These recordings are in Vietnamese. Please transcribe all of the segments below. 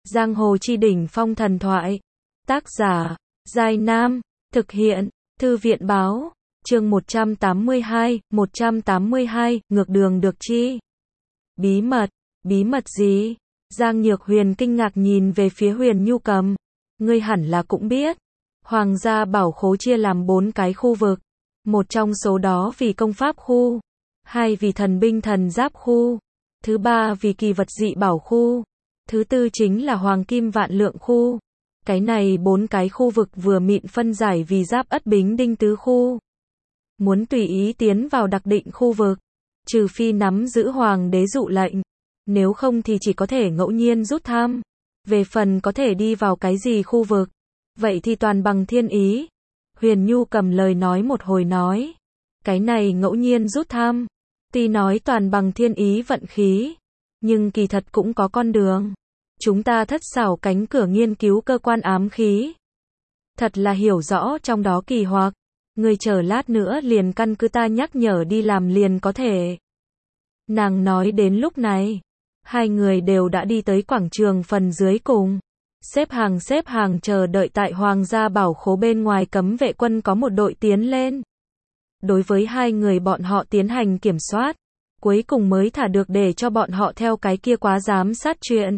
Giang hồ chi đỉnh phong thần thoại. Tác giả, Giai Nam. Thực hiện, Thư viện báo. Chương 182, ngược đường được chi? Bí mật gì? Giang Nhược Huyền kinh ngạc nhìn về phía Huyền Nhu Cầm. Ngươi hẳn là cũng biết. Hoàng gia bảo khố chia làm 4 cái khu vực. Một trong số đó vì công pháp khu. 2 vì thần binh thần giáp khu. Thứ 3 vì kỳ vật dị bảo khu. Thứ 4 chính là hoàng kim vạn lượng khu. Cái này 4 cái khu vực vừa mịn phân giải vì giáp ất bính đinh tứ khu. Muốn tùy ý tiến vào đặc định khu vực, trừ phi nắm giữ hoàng đế dụ lệnh, nếu không thì chỉ có thể ngẫu nhiên rút thăm. Về phần có thể đi vào cái gì khu vực, vậy thì toàn bằng thiên ý. Huyền Nhu cầm lời nói một hồi nói, cái này ngẫu nhiên rút thăm, tuy nói toàn bằng thiên ý vận khí, nhưng kỳ thật cũng có con đường. Chúng ta thất xảo cánh cửa nghiên cứu cơ quan ám khí. Thật là hiểu rõ trong đó kỳ hoặc. Người chờ lát nữa liền căn cứ ta nhắc nhở đi làm liền có thể. Nàng nói đến lúc này, hai người đều đã đi tới quảng trường phần dưới cùng. Xếp hàng chờ đợi tại Hoàng gia bảo khố bên ngoài. Cấm vệ quân có một đội tiến lên. Đối với hai người bọn họ tiến hành kiểm soát, cuối cùng mới thả được để cho bọn họ theo cái kia quá giám sát chuyện.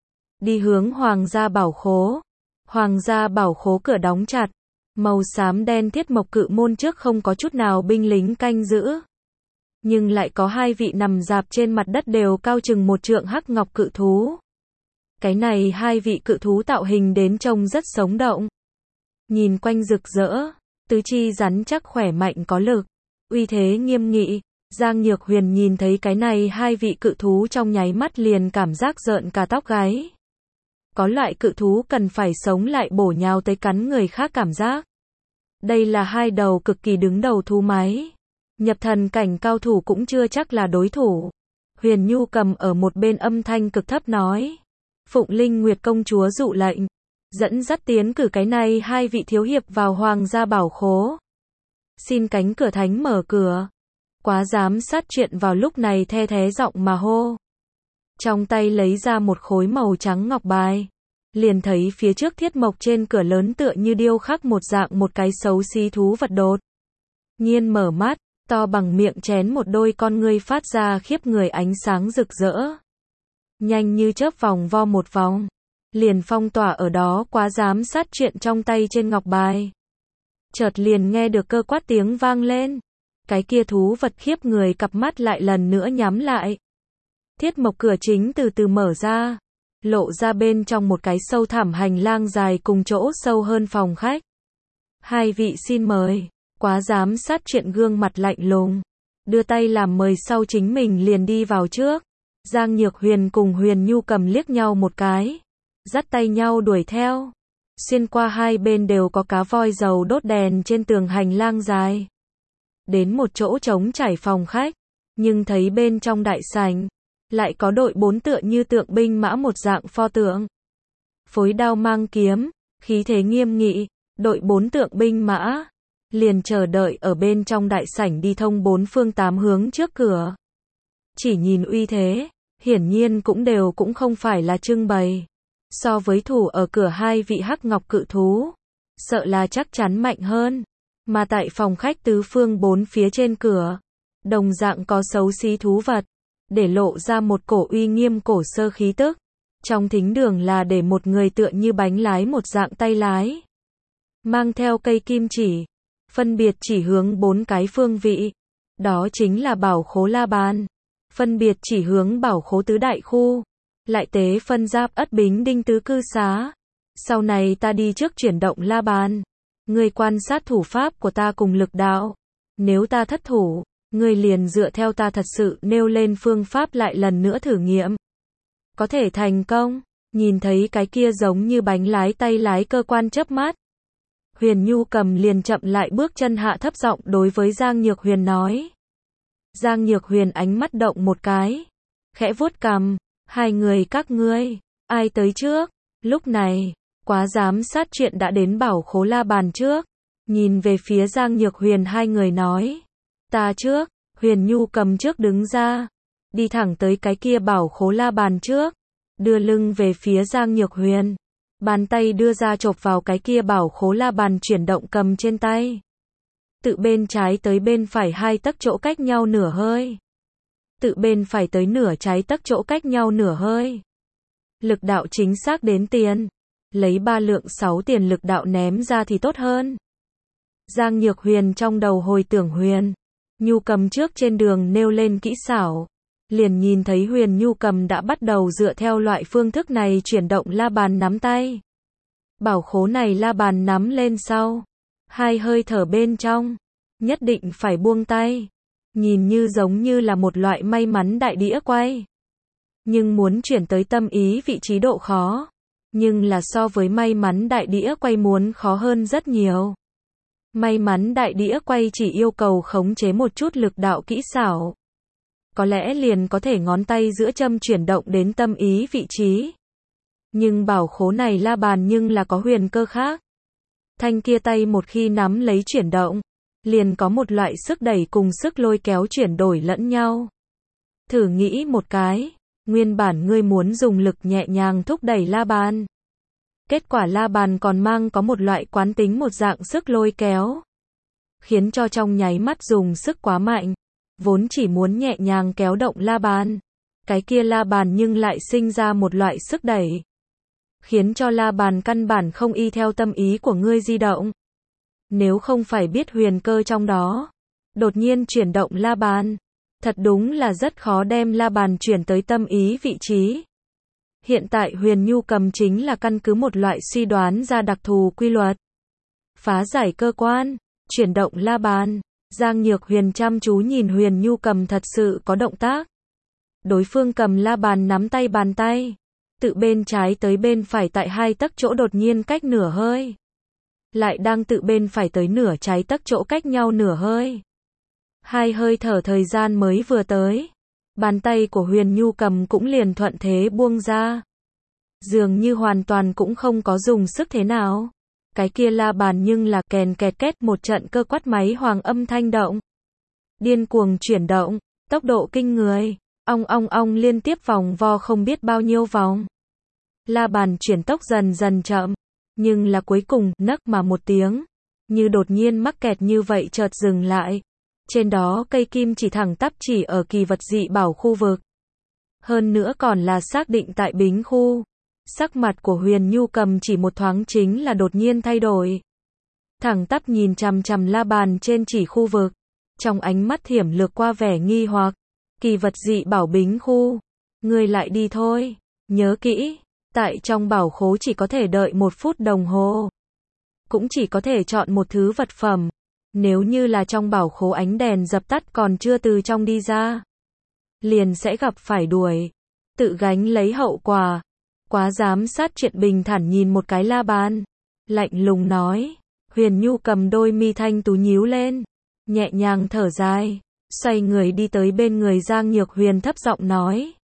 Đi hướng Hoàng gia bảo khố. Hoàng gia bảo khố cửa đóng chặt. Màu xám đen thiết mộc cự môn trước không có chút nào binh lính canh giữ. Nhưng lại có 2 vị nằm rạp trên mặt đất đều cao chừng 1 trượng hắc ngọc cự thú. Cái này 2 vị cự thú tạo hình đến trông rất sống động. Nhìn quanh rực rỡ, tứ chi rắn chắc khỏe mạnh có lực, uy thế nghiêm nghị. Giang Nhược Huyền nhìn thấy cái này 2 vị cự thú trong nháy mắt liền cảm giác rợn cả tóc gáy. Có loại cự thú cần phải sống lại bổ nhào tới cắn người khác cảm giác. Đây là 2 đầu cực kỳ đứng đầu thú máy. Nhập thần cảnh cao thủ cũng chưa chắc là đối thủ. Huyền Nhu cầm ở một bên âm thanh cực thấp nói. Phụng Linh Nguyệt công chúa dụ lệnh. Dẫn dắt tiến cử cái này 2 vị thiếu hiệp vào Hoàng gia bảo khố. Xin cánh cửa thánh mở cửa. Quá giám sát chuyện vào lúc này the thé giọng mà hô. Trong tay lấy ra một khối màu trắng ngọc bài. Liền thấy phía trước thiết mộc trên cửa lớn tựa như điêu khắc một dạng một cái xấu xí thú vật đột nhiên mở mắt, to bằng miệng chén một đôi con ngươi phát ra khiếp người ánh sáng rực rỡ. Nhanh như chớp vòng vo một vòng, liền phong tỏa ở đó quá giám sát chuyện trong tay trên ngọc bài. Chợt liền nghe được cơ quát tiếng vang lên. Cái kia thú vật khiếp người cặp mắt lại lần nữa nhắm lại. Thiết mộc cửa chính từ từ mở ra. Lộ ra bên trong một cái sâu thẳm hành lang dài cùng chỗ sâu hơn phòng khách. 2 vị xin mời. Quá giám sát chuyện gương mặt lạnh lùng. Đưa tay làm mời sau chính mình liền đi vào trước. Giang Nhược Huyền cùng Huyền Nhu cầm liếc nhau một cái. Dắt tay nhau đuổi theo. Xuyên qua hai bên đều có cá voi dầu đốt đèn trên tường hành lang dài. Đến một chỗ trống trải phòng khách. Nhưng thấy bên trong đại sảnh lại có đội 4 tựa như tượng binh mã một dạng pho tượng. Phối đao mang kiếm, khí thế nghiêm nghị, đội 4 tượng binh mã, liền chờ đợi ở bên trong đại sảnh đi thông 4 phương 8 hướng trước cửa. Chỉ nhìn uy thế, hiển nhiên cũng không phải là trưng bày. So với thủ ở cửa 2 vị hắc ngọc cự thú, sợ là chắc chắn mạnh hơn. Mà tại phòng khách tứ phương 4 phía trên cửa, đồng dạng có xấu xí thú vật. Để lộ ra một cổ uy nghiêm cổ sơ khí tức. Trong thính đường là để một người tựa như bánh lái một dạng tay lái. Mang theo cây kim chỉ. Phân biệt chỉ hướng 4 cái phương vị. Đó chính là bảo khố La Bàn. Phân biệt chỉ hướng bảo khố tứ đại khu. Lại tế phân giáp ất bính đinh tứ cư xá. Sau này ta đi trước chuyển động La Bàn. Người quan sát thủ pháp của ta cùng lực đạo. Nếu ta thất thủ, ngươi liền dựa theo ta thật sự nêu lên phương pháp lại lần nữa thử nghiệm. Có thể thành công. Nhìn thấy cái kia giống như bánh lái tay lái cơ quan chớp mắt. Huyền Nhu cầm liền chậm lại bước chân hạ thấp giọng đối với Giang Nhược Huyền nói. Giang Nhược Huyền ánh mắt động một cái. Khẽ vuốt cằm. 2 người các ngươi, ai tới trước? Lúc này, quá giám sát chuyện đã đến bảo khố La Bàn trước. Nhìn về phía Giang Nhược Huyền 2 người nói. Ta trước. Huyền Nhu cầm trước đứng ra. Đi thẳng tới cái kia bảo khố La Bàn trước. đưa lưng về phía Giang Nhược Huyền. Bàn tay đưa ra chộp vào cái kia bảo khố la bàn chuyển động cầm trên tay. Tự bên trái tới bên phải 2 tấc chỗ cách nhau nửa hơi. Tự bên phải tới nửa trái tấc chỗ cách nhau nửa hơi. Lực đạo chính xác đến tiền. Lấy 3 lượng 6 tiền lực đạo ném ra thì tốt hơn. Giang Nhược Huyền trong đầu hồi tưởng Huyền Nhu Cầm trước trên đường nêu lên kỹ xảo. Liền nhìn thấy Huyền Nhu Cầm đã bắt đầu dựa theo loại phương thức này chuyển động la bàn nắm tay. Bảo khố này la bàn nắm lên sau. 2 hơi thở bên trong. Nhất định phải buông tay. Nhìn như giống như là một loại may mắn đại đĩa quay. Nhưng muốn chuyển tới tâm ý vị trí độ khó. Nhưng là so với may mắn đại đĩa quay muốn khó hơn rất nhiều. May mắn đại đĩa quay chỉ yêu cầu khống chế một chút lực đạo kỹ xảo. Có lẽ liền có thể ngón tay giữa châm chuyển động đến tâm ý vị trí. Nhưng bảo khố này la bàn nhưng là có huyền cơ khác. Thanh kia tay một khi nắm lấy chuyển động, liền có một loại sức đẩy cùng sức lôi kéo chuyển đổi lẫn nhau. Thử nghĩ một cái, nguyên bản ngươi muốn dùng lực nhẹ nhàng thúc đẩy la bàn. Kết quả la bàn còn mang có một loại quán tính một dạng sức lôi kéo. Khiến cho trong nháy mắt dùng sức quá mạnh. Vốn chỉ muốn nhẹ nhàng kéo động la bàn. Cái kia la bàn nhưng lại sinh ra một loại sức đẩy. Khiến cho la bàn căn bản không y theo tâm ý của ngươi di động. Nếu không phải biết huyền cơ trong đó. Đột nhiên chuyển động la bàn. Thật đúng là rất khó đem la bàn chuyển tới tâm ý vị trí. Hiện tại Huyền Nhu Cầm chính là căn cứ một loại suy đoán ra đặc thù quy luật. Phá giải cơ quan, chuyển động la bàn. Giang Nhược Huyền chăm chú nhìn Huyền Nhu Cầm thật sự có động tác. Đối phương cầm la bàn nắm tay bàn tay. Tự bên trái tới bên phải tại 2 tấc chỗ đột nhiên cách nửa hơi. Lại đang tự bên phải tới nửa trái tấc chỗ cách nhau nửa hơi. 2 hơi thở thời gian mới vừa tới. Bàn tay của Huyền Nhu Cầm cũng liền thuận thế buông ra. Dường như hoàn toàn cũng không có dùng sức thế nào. Cái kia la bàn nhưng là kèn kẹt két một trận cơ quát máy hoàng âm thanh động. Điên cuồng chuyển động, tốc độ kinh người, ong ong ong liên tiếp vòng vo không biết bao nhiêu vòng. La bàn chuyển tốc dần dần chậm, nhưng là cuối cùng nấc mà một tiếng, như đột nhiên mắc kẹt như vậy chợt dừng lại. Trên đó cây kim chỉ thẳng tắp chỉ ở kỳ vật dị bảo khu vực. Hơn nữa còn là xác định tại Bính khu. Sắc mặt của Huyền Nhu Cầm chỉ một thoáng chính là đột nhiên thay đổi. Thẳng tắp nhìn chằm chằm la bàn trên chỉ khu vực. Trong ánh mắt thiểm lược qua vẻ nghi hoặc. Kỳ vật dị bảo Bính khu. Ngươi lại đi thôi. Nhớ kỹ. Tại trong bảo khố chỉ có thể đợi 1 phút đồng hồ. Cũng chỉ có thể chọn một thứ vật phẩm. Nếu như là trong bảo khố ánh đèn dập tắt còn chưa từ trong đi ra. Liền sẽ gặp phải đuổi. Tự gánh lấy hậu quả. Quá giám sát chuyện bình thản nhìn một cái la bàn. Lạnh lùng nói. Huyền Nhu Cầm đôi mi thanh tú nhíu lên. Nhẹ nhàng thở dài. Xoay người đi tới bên người Giang Nhược Huyền thấp giọng nói.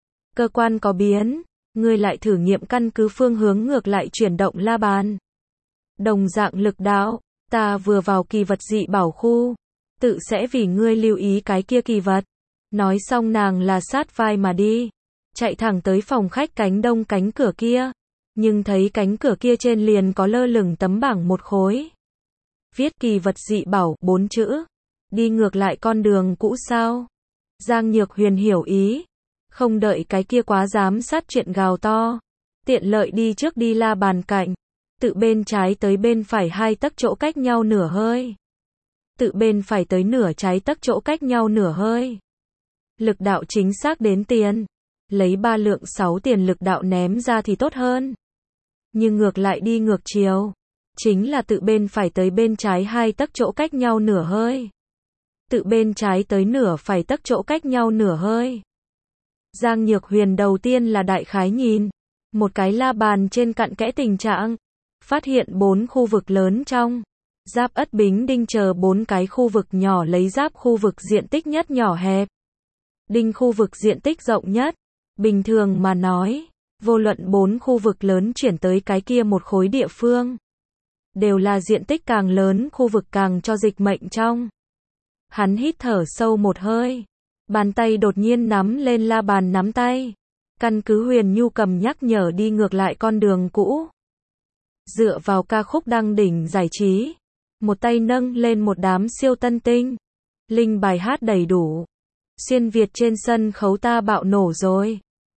Cơ quan có biến. Ngươi lại thử nghiệm căn cứ phương hướng ngược lại chuyển động la bàn. Đồng dạng lực đạo. Ta vừa vào kỳ vật dị bảo khu. Tự sẽ vì ngươi lưu ý cái kia kỳ vật. Nói xong nàng là sát vai mà đi. Chạy thẳng tới phòng khách cánh đông cánh cửa kia. Nhưng thấy cánh cửa kia trên liền có lơ lửng tấm bảng một khối. Viết kỳ vật dị bảo 4 chữ. Đi ngược lại con đường cũ sao? Giang Nhược Huyền hiểu ý. Không đợi cái kia quá giám sát chuyện gào to. Tiện lợi đi trước đi la bàn cạnh. Tự bên trái tới bên phải 2 tấc chỗ cách nhau nửa hơi. Tự bên phải tới nửa trái tấc chỗ cách nhau nửa hơi. Lực đạo chính xác đến tiền. Lấy 3 lượng 6 tiền lực đạo ném ra thì tốt hơn. Nhưng ngược lại đi ngược chiều. Chính là tự bên phải tới bên trái 2 tấc chỗ cách nhau nửa hơi. Tự bên trái tới nửa phải tấc chỗ cách nhau nửa hơi. Giang Nhược Huyền đầu tiên là đại khái nhìn. Một cái la bàn trên cặn kẽ tình trạng. Phát hiện 4 khu vực lớn trong. Giáp Ất Bính Đinh chờ 4 cái khu vực nhỏ lấy giáp khu vực diện tích nhất nhỏ hẹp. Đinh khu vực diện tích rộng nhất. Bình thường mà nói, vô luận 4 khu vực lớn chuyển tới cái kia một khối địa phương. Đều là diện tích càng lớn khu vực càng cho dịch mệnh trong. Hắn hít thở sâu một hơi. Bàn tay đột nhiên nắm lên la bàn nắm tay. Căn cứ Huyền Nhu Cầm nhắc nhở đi ngược lại con đường cũ. Dựa vào ca khúc đăng đỉnh giải trí. Một tay nâng lên một đám siêu tân tinh. Linh bài hát đầy đủ. Xuyên Việt trên sân khấu ta bạo nổ rồi.